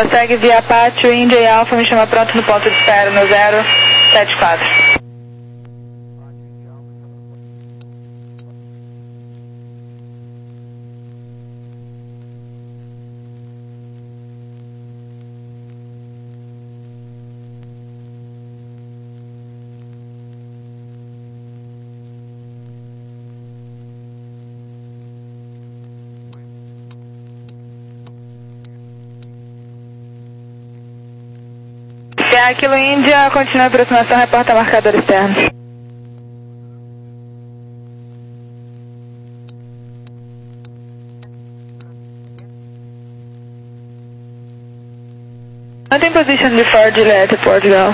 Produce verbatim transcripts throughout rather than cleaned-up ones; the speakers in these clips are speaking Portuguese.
Prossegue via Pátio, Índia e Alfa, me chama pronto no ponto de espera no zero sete quatro. Aquilo Índia, continua a aproximação, reporta marcador externo. Mantém position before delay to Portugal.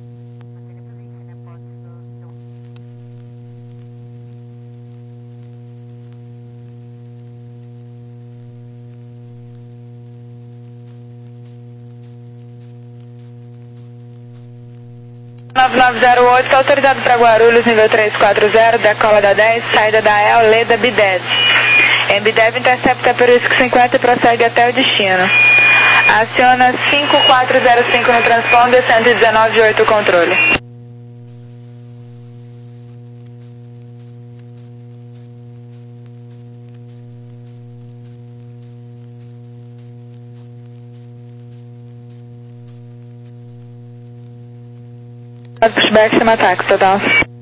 nove nove zero oito, está autorizado para Guarulhos, nível trezentos e quarenta, decola da dez, saída da E L, Leda, Bidev. Em Bidev, intercepta Peruísco cinquenta e prossegue até o destino. Aciona cinco quatro zero cinco no transponder, cento e dezenove vírgula oito o controle. Pushback, chama ataque, total.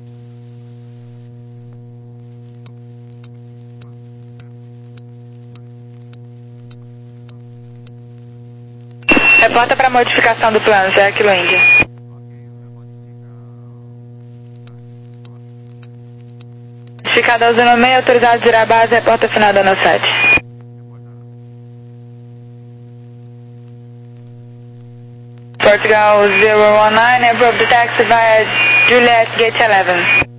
Reporta para modificação do plano, Zé Kilo Índia. Modificada usando meio, autorizado de ir à base, reporta final da ano sete. Portugal zero one nine, approve the taxi via Juliet Gate eleven.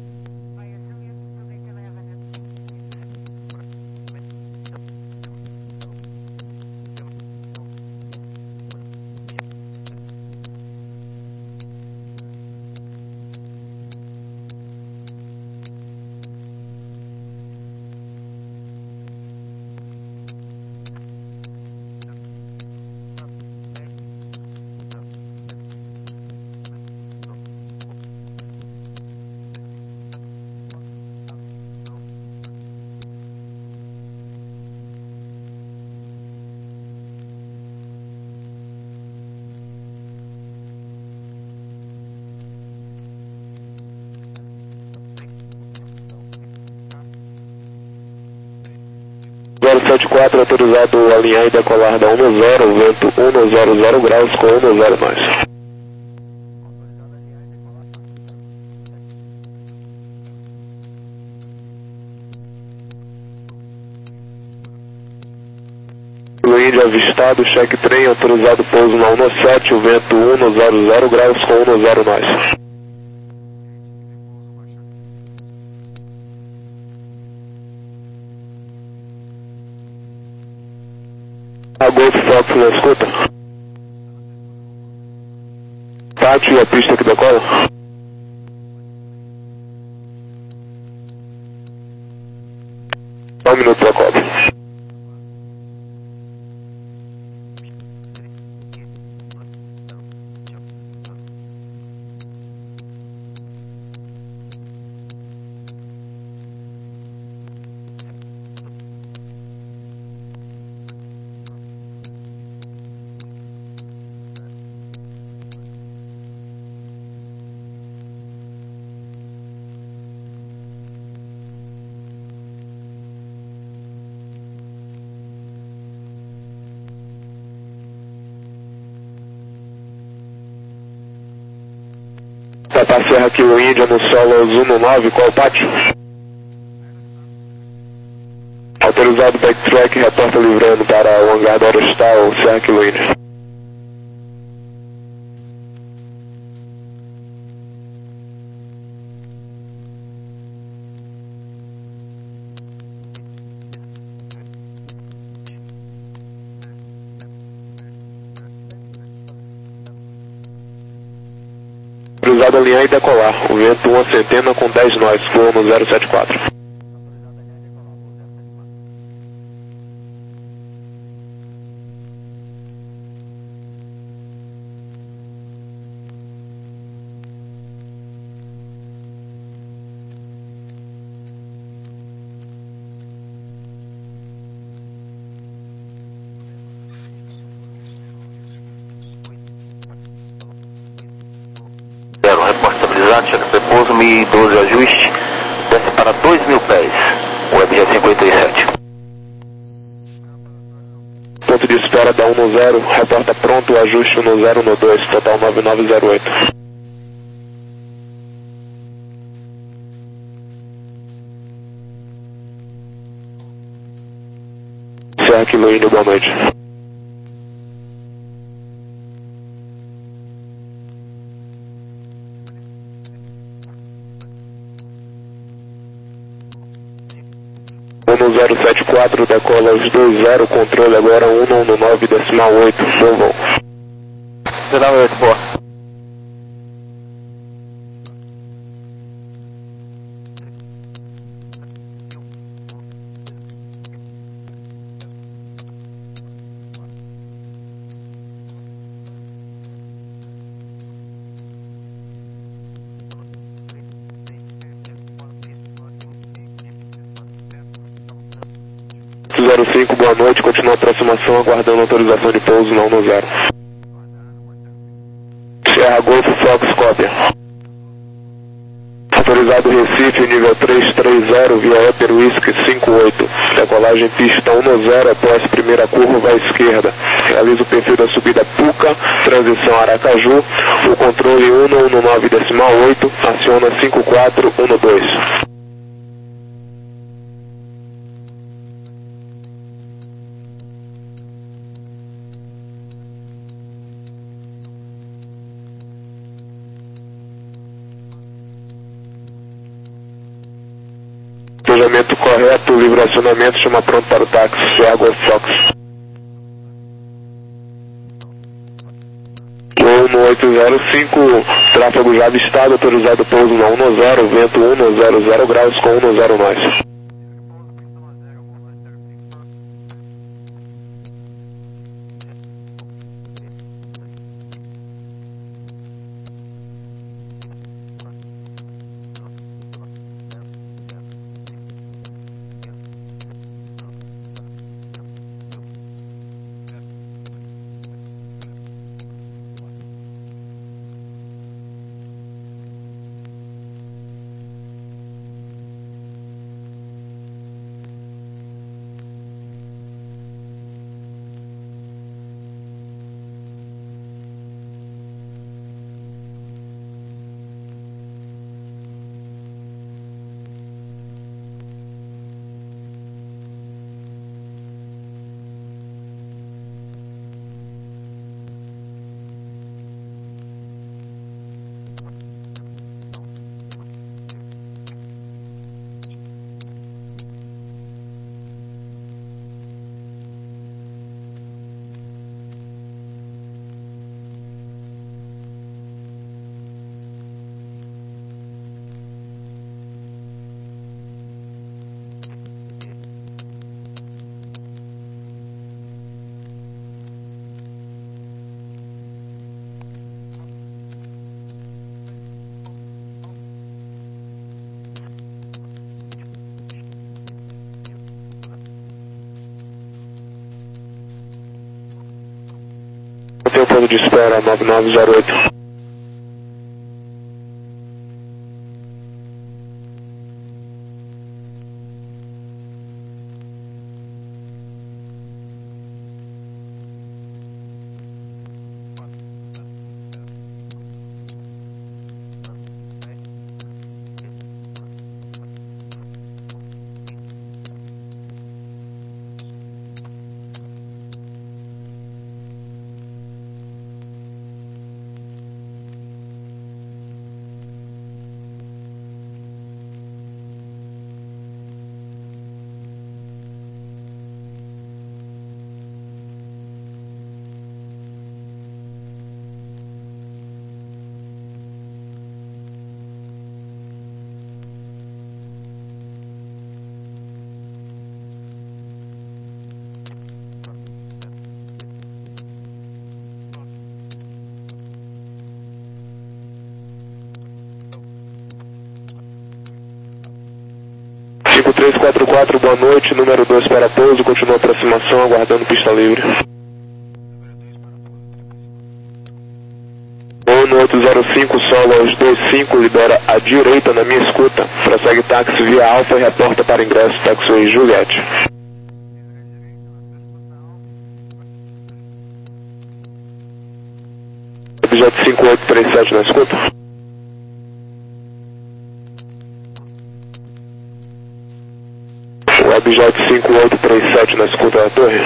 zero sete quatro, autorizado a alinhar e decolar da um zero, vento um zero zero graus com um zero mais. Kilo Índia avistado, cheque trem, autorizado pouso na um sete, o vento um zero zero graus com um zero mais. A Golf Fox na escuta. Pátio e a pista que decola. Um minuto para a cobra. Tata Serra Kilo Índia no solo Zuno nove, qual pátio? Autorizado backtrack, reporta livrando para o hangar da Aerostal, Serra Kilo Índia. Autorizado a alinhar e decolar, o vento uma centena com dez nós, voa no zero sete quatro. pouso mil e doze ajuste, desce para dois mil pés, Web Jet cinquenta e sete. Ponto de espera da um no zero, reporta pronto, ajuste um no zero no dois, total nove nove zero oito. Serra Kilo Índio, boa noite. um no zero sete quatro, decola os dois zero, controle agora um no nove decimal oito, bom voo. Decimal oito, boa. zero cinco, boa noite, continua a aproximação, aguardando autorização de pouso na um no zero. Serra Golfo, Fox, cópia. Autorizado Recife, nível três três zero, via Upper Whisky cinco oito. Decolagem pista um no zero, após primeira curva à esquerda. Realiza o perfil da subida Puca, transição Aracaju. O controle um no nove decimal oito, aciona cinco quatro um no dois. Despejamento correto, livre acionamento, chama pronto para o táxi, Serra Golf Fox. um no oito zero cinco, tráfego já avistado, autorizado pouso na um no zero, vento um no zero zero graus com um no zero nós. Tem o ponto de espera nove nove zero oito. cinco três quatro quatro, boa noite, número dois para pouso, continua a aproximação, aguardando pista livre. um no oito zero cinco, solo aos dois cinco, libera à direita na minha escuta. Prossegue táxi via Alfa e reporta para ingresso Taxiway Juliette. Objeto cinco oito três sete na escuta. O objeto cinco oito três sete na escuta da torre.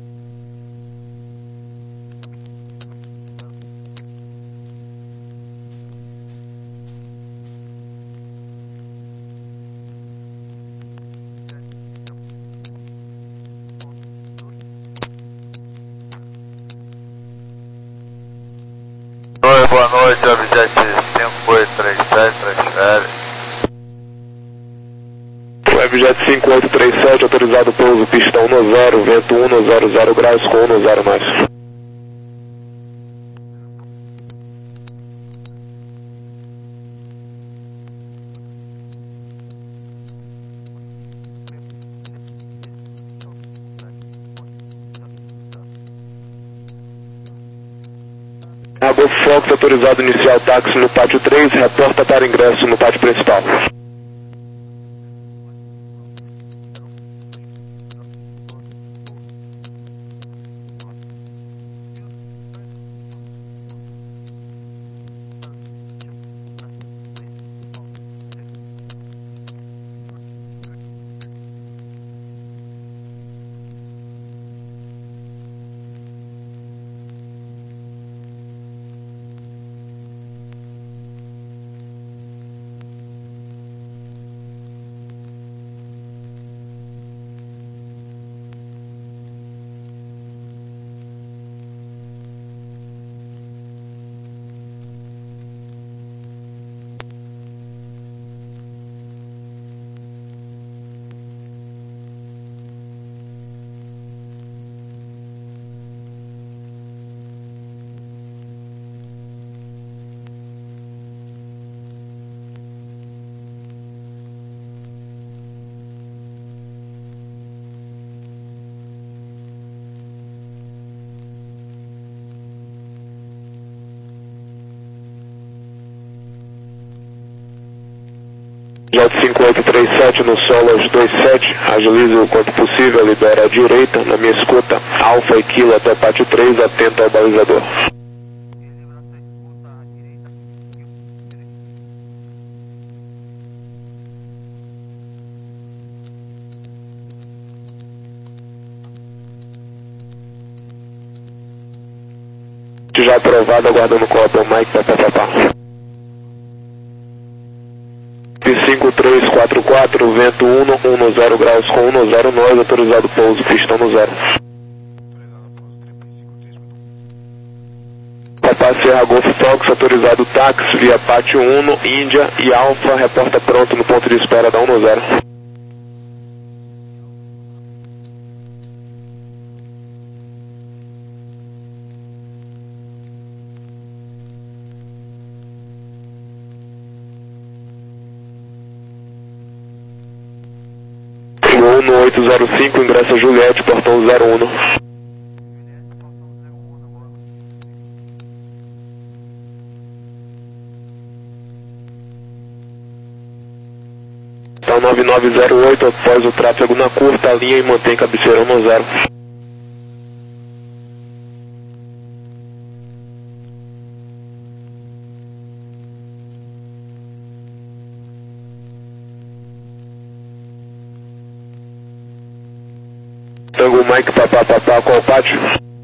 Oi, boa noite, objeto cinco oito três sete, transfere. Objeto cinco oito três sete, autorizado pouso, pistão no zero, vento um no zero zero graus com um no zero mais. Argo Fox, autorizado inicial táxi no pátio três, reporta para ingresso no pátio principal. Jet cinco oito três sete no solo aos dois sete, agilize o quanto possível, libera à direita, na minha escuta, Alfa e Kilo até pátio três, atento ao balizador. Já aprovado, aguardando o copo, Mike, papapá. cinco três quatro quatro, vento um no um no zero graus com um no zero nós, autorizado pouso, pistão no zero. Papá Serra Golf Fox, autorizado táxi via pátio um no Índia e Alfa, reporta pronto no ponto de espera da um no zero. No oito zero cinco, ingressa Juliette, portão zero um. Então nove nove zero oito, após o tráfego na curta, a linha e mantém cabeceira no zero. Tango Mike, papá, papá, qual pátio?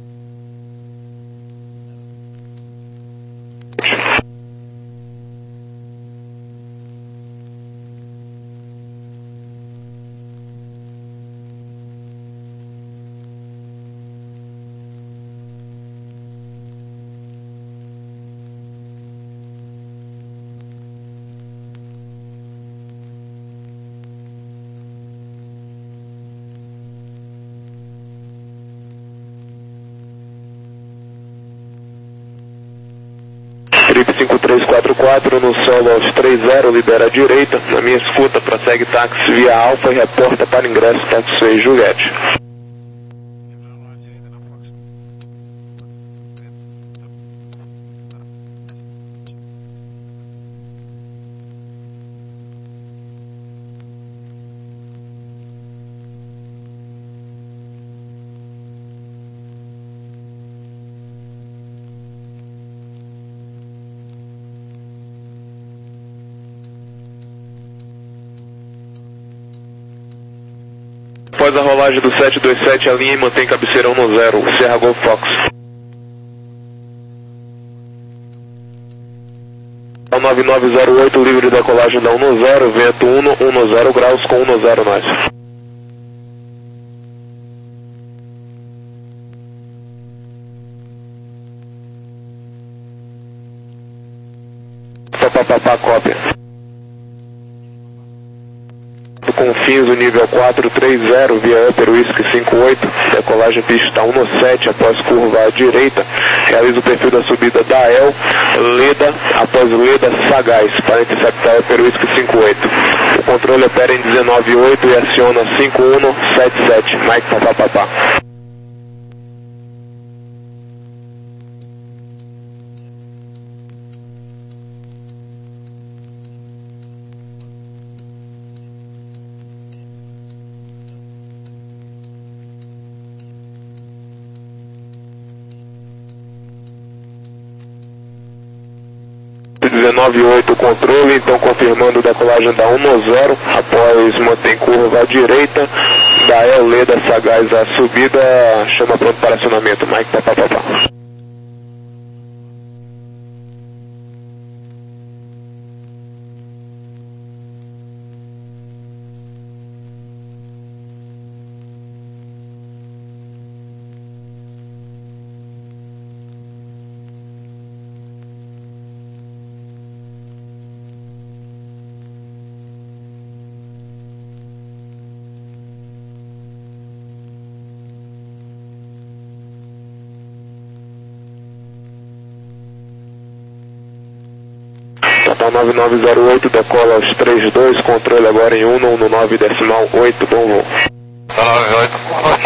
cinco três quatro quatro no solo aos três zero, libera à direita, na minha escuta, prossegue táxi via Alfa e reporta para ingresso Taxiway Juliette. Após a rolagem do sete dois sete, alinha e mantém cabeceirão no zero, Sierra Golf Fox. nove nove zero oito, livre de decolagem da um no zero, vento um no, um no zero graus com um no zero nós. Papapá, cópia. Confins do nível quatro três zero, via Upper Whisky cinco oito, decolagem pista um no sete, após curva à direita, realiza o perfil da subida da El, Leda, após Leda, Sagaz, para interceptar Upper Whisky cinco oito. O controle opera em dezenove oito e aciona cinco um sete sete, Mike papapá. dezenove oito controle, então confirmando decolagem da um no zero, após mantém curva à direita, da El Leda Sagaz a subida, chama pronto para acionamento, Mike papapá. Total nove nove zero oito, decola aos três dois, controle agora em um no nove decimal oito, bom voo. nove oito,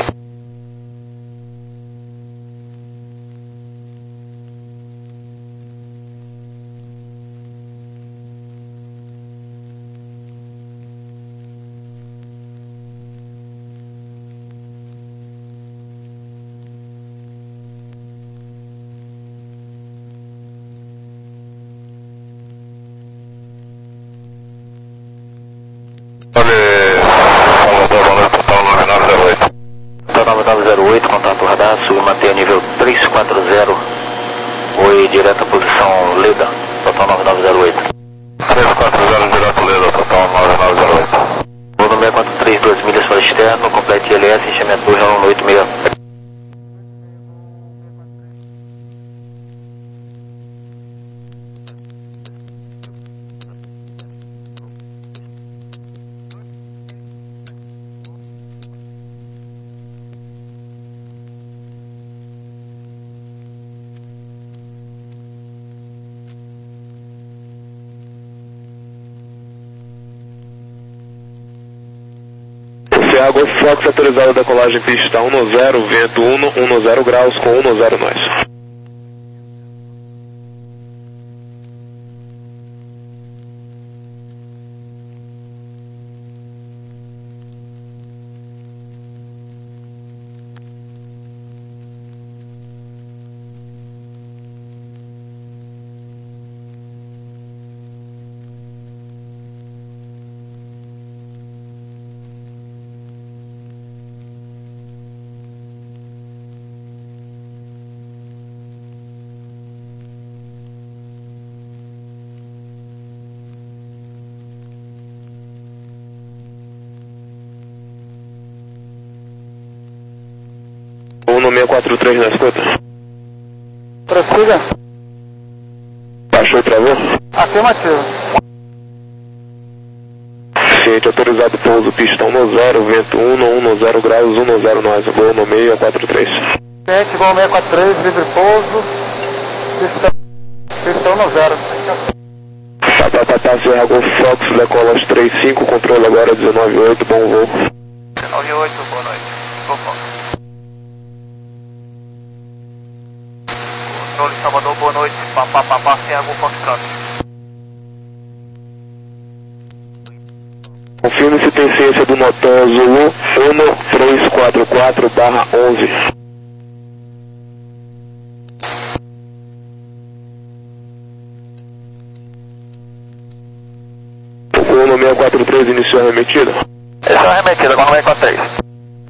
contato radar, sul, mantenha nível três quatro zero, oi, direto à posição Leda, total nove nove zero oito. três quatro zero, direto Leda, total nove nove zero oito. Voo no seis quatro três, dois milhas para externo, complete I L S, enchimento do Real oito seis. Sierra Golf Fox autorizada a decolagem pista um no zero, vento um no, um no zero graus com um no zero nós. um no seis quatro três na escuta. Prossiga. Baixou e travou? Afirmativo. Ciente, autorizado pouso, pista um no zero, vento um no, um no zero graus, um no zero nós, voo no seis quatro três. Ciente, voo seis quatro três, livre pouso, pista, pista um no zero. Papapá, Sierra Golf Fox, decola aos três cinco, controle agora dezenove oito, bom voo. dezenove oito, boa noite. Golf Fox. Controle Salvador, boa noite. Papapá, Sierra Golf Fox, pronto. Confirme se tem ciência do Notan Zulu um três quatro quatro barra onze. O um seis quatro três iniciou a remetida? Essa é a remetida, agora no seis quatro três.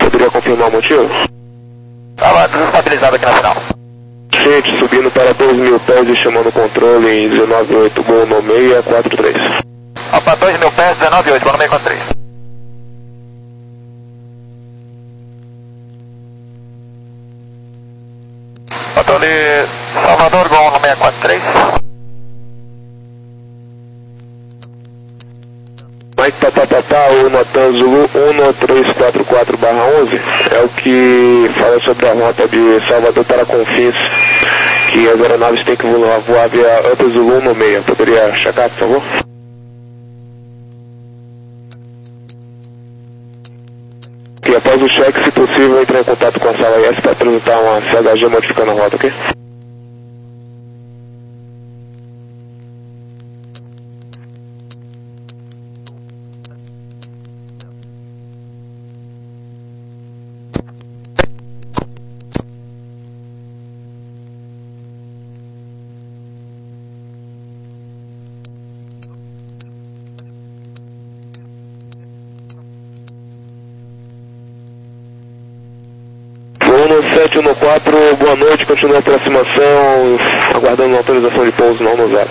confirmar o motivo? Estava desestabilizado aqui na final. Gente, subindo para dois mil pés e chamando o controle em dezenove oito, gol no seis quatro três. Opa, dois mil pés, dezenove oito, gol no seis quatro três. Controle Salvador, gol no seis quatro três. Mike Papapá, o Natan Zulu um três quatro quatro barra onze é o que fala sobre a rota de Salvador para Confins, que as aeronaves têm que voar, voar via Up Zulu no meio. Poderia checar, por favor? E após o cheque, se possível, entre em contato com a sala I S para apresentar uma C H G modificando a rota, ok? sete um quatro, boa noite, continua a aproximação, aguardando a autorização de pouso não no zero.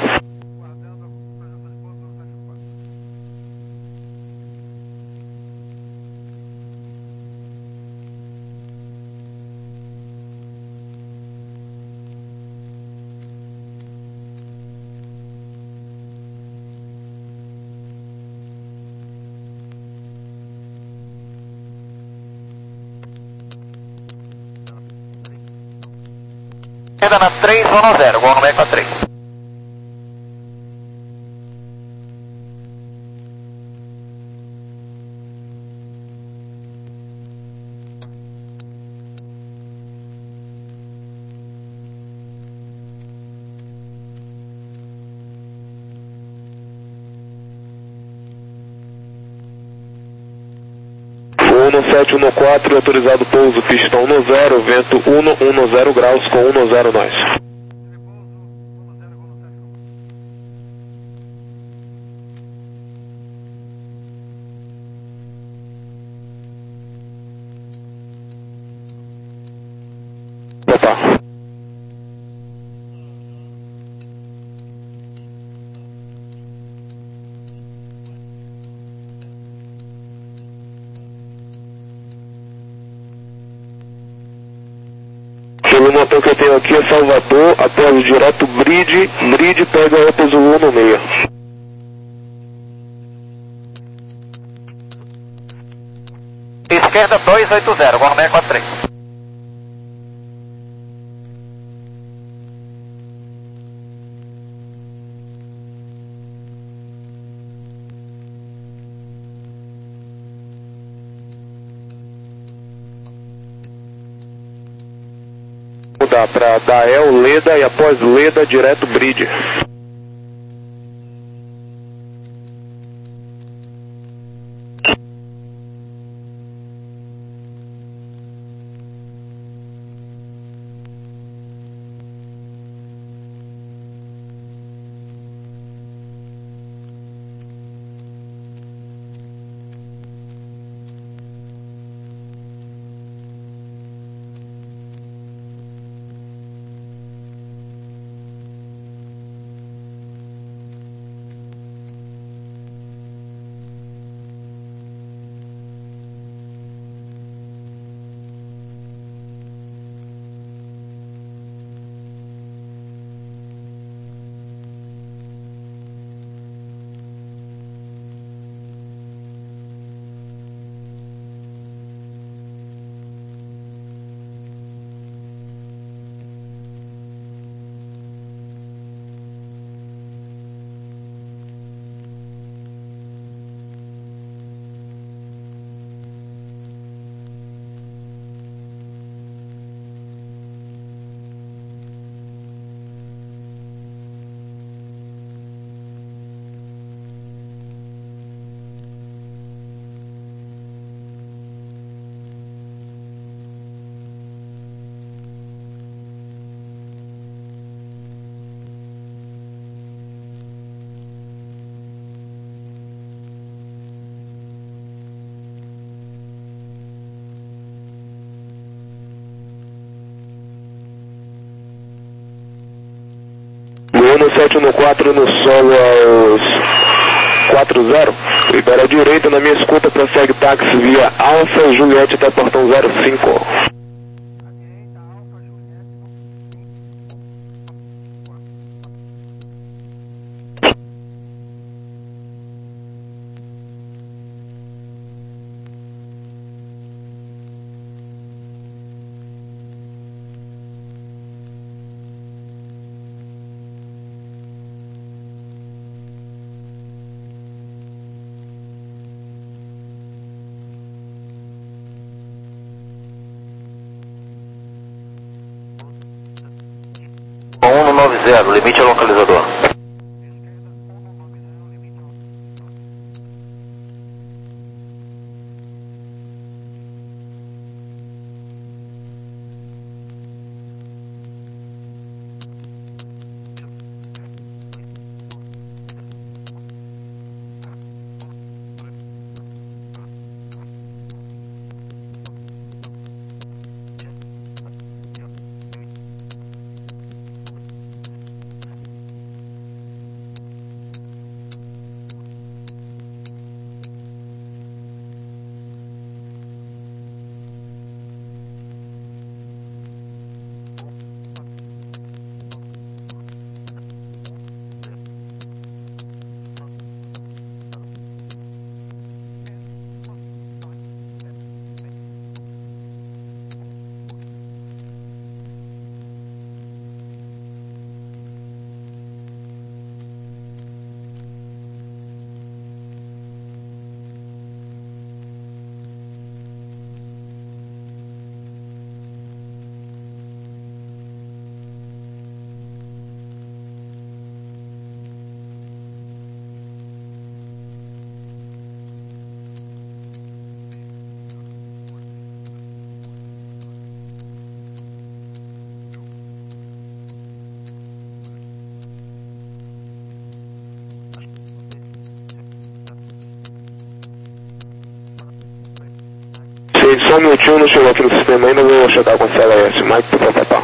Ainda na três, vou no zero, gol no seis quatro três. sete um quatro, autorizado pouso, pistão no zero, vento um um zero graus com um zero nós. Opa. O motor que eu tenho aqui é Salvador, após o direto Bridge, Bridge pega o Up Zulu no meio. Esquerda dois oito zero, gol no seis quatro três. Mudar para Dael, Leda e após Leda, direto Bridge. sete um quatro no solo aos quatro zero. Libera a direita, na minha escuta prossegue táxi via Alfa Juliette até portão zero cinco. um no nove zero, limite ao localizador. Só um minutinho, não chegou aqui no sistema ainda, vou chegar com a C L S, Mike, papapá.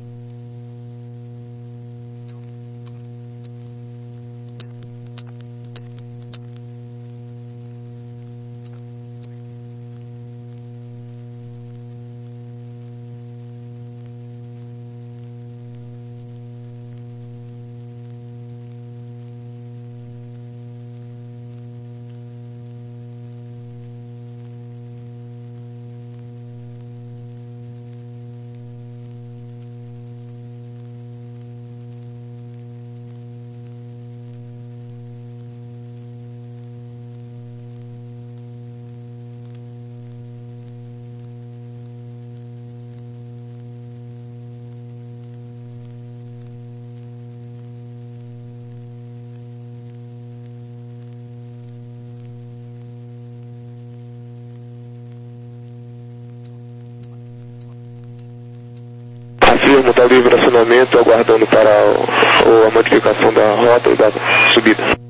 Afirmo, está livre acionamento, aguardando para o, a modificação da rota e da subida.